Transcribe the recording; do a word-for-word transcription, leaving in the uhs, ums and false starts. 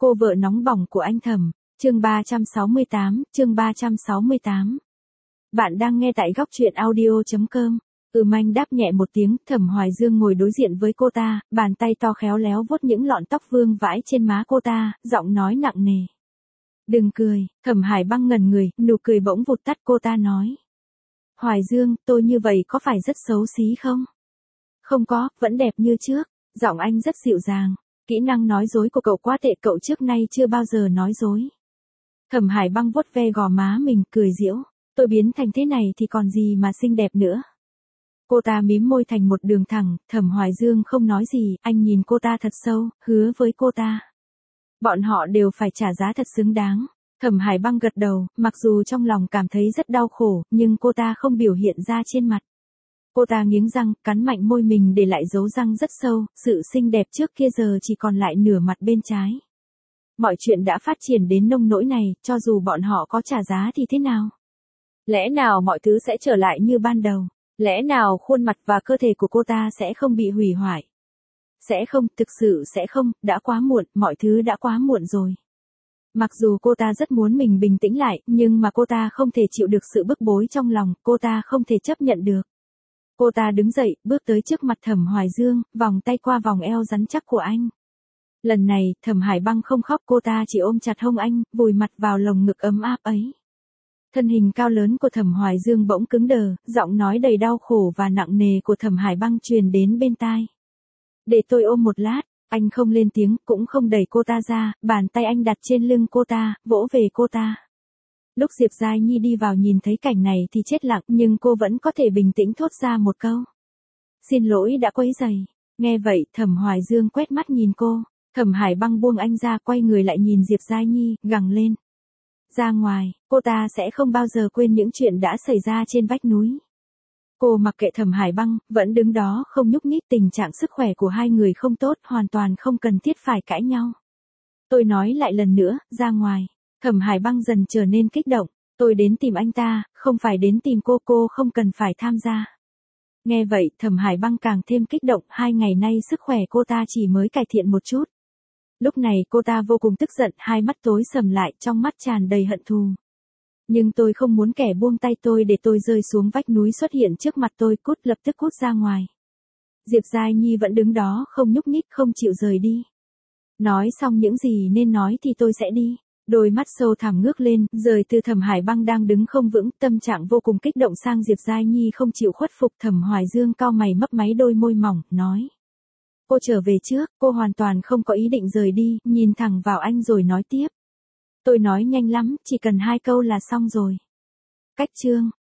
Cô vợ nóng bỏng của anh Thẩm, chương ba trăm sáu mươi tám, chương ba trăm sáu mươi tám. Bạn đang nghe tại góc truyện audio chấm com. Ừm anh đáp nhẹ một tiếng, Thẩm Hoài Dương ngồi đối diện với cô ta, bàn tay to khéo léo vuốt những lọn tóc vương vãi trên má cô ta, giọng nói nặng nề. Đừng cười, Thẩm Hải Băng ngẩn người, nụ cười bỗng vụt tắt, cô ta nói. Hoài Dương, tôi như vậy có phải rất xấu xí không? Không có, vẫn đẹp như trước, giọng anh rất dịu dàng. Kỹ năng nói dối của cậu quá tệ, cậu trước nay chưa bao giờ nói dối. Thẩm Hải Băng vuốt ve gò má mình, cười giễu. Tôi biến thành thế này thì còn gì mà xinh đẹp nữa. Cô ta mím môi thành một đường thẳng, Thẩm Hoài Dương không nói gì, anh nhìn cô ta thật sâu, hứa với cô ta. Bọn họ đều phải trả giá thật xứng đáng. Thẩm Hải Băng gật đầu, mặc dù trong lòng cảm thấy rất đau khổ, nhưng cô ta không biểu hiện ra trên mặt. Cô ta nghiến răng, cắn mạnh môi mình để lại dấu răng rất sâu, sự xinh đẹp trước kia giờ chỉ còn lại nửa mặt bên trái. Mọi chuyện đã phát triển đến nông nỗi này, cho dù bọn họ có trả giá thì thế nào? Lẽ nào mọi thứ sẽ trở lại như ban đầu? Lẽ nào khuôn mặt và cơ thể của cô ta sẽ không bị hủy hoại? Sẽ không, thực sự sẽ không, đã quá muộn, mọi thứ đã quá muộn rồi. Mặc dù cô ta rất muốn mình bình tĩnh lại, nhưng mà cô ta không thể chịu được sự bức bối trong lòng, cô ta không thể chấp nhận được. Cô ta đứng dậy, bước tới trước mặt Thẩm Hoài Dương, vòng tay qua vòng eo rắn chắc của anh. Lần này, Thẩm Hải Băng không khóc, cô ta chỉ ôm chặt hông anh, vùi mặt vào lồng ngực ấm áp ấy. Thân hình cao lớn của Thẩm Hoài Dương bỗng cứng đờ, giọng nói đầy đau khổ và nặng nề của Thẩm Hải Băng truyền đến bên tai. Để tôi ôm một lát, anh không lên tiếng, cũng không đẩy cô ta ra, bàn tay anh đặt trên lưng cô ta, vỗ về cô ta. Lúc Diệp Giai Nhi đi vào nhìn thấy cảnh này thì chết lặng, nhưng cô vẫn có thể bình tĩnh thốt ra một câu. Xin lỗi đã quấy rầy. Nghe vậy, Thẩm Hoài Dương quét mắt nhìn cô. Thẩm Hải Băng buông anh ra, quay người lại nhìn Diệp Giai Nhi, gằn lên. Ra ngoài, cô ta sẽ không bao giờ quên những chuyện đã xảy ra trên vách núi. Cô mặc kệ Thẩm Hải Băng, vẫn đứng đó không nhúc nhích, tình trạng sức khỏe của hai người không tốt, hoàn toàn không cần thiết phải cãi nhau. Tôi nói lại lần nữa, ra ngoài. Thẩm Hải Băng dần trở nên kích động, tôi đến tìm anh ta, không phải đến tìm cô, cô không cần phải tham gia. Nghe vậy, Thẩm Hải Băng càng thêm kích động, hai ngày nay sức khỏe cô ta chỉ mới cải thiện một chút. Lúc này cô ta vô cùng tức giận, hai mắt tối sầm lại, trong mắt tràn đầy hận thù. Nhưng tôi không muốn kẻ buông tay tôi để tôi rơi xuống vách núi xuất hiện trước mặt tôi, cút, lập tức cút ra ngoài. Diệp Giai Nhi vẫn đứng đó không nhúc nhích, không chịu rời đi. Nói xong những gì nên nói thì tôi sẽ đi. Đôi mắt sâu thẳm ngước lên, rời từ Thẩm Hải Băng đang đứng không vững, tâm trạng vô cùng kích động sang Diệp Giai Nhi không chịu khuất phục. Thẩm Hoài Dương cau mày mấp máy đôi môi mỏng, nói. Cô trở về trước, cô hoàn toàn không có ý định rời đi, nhìn thẳng vào anh rồi nói tiếp. Tôi nói nhanh lắm, chỉ cần hai câu là xong rồi. Cách chương.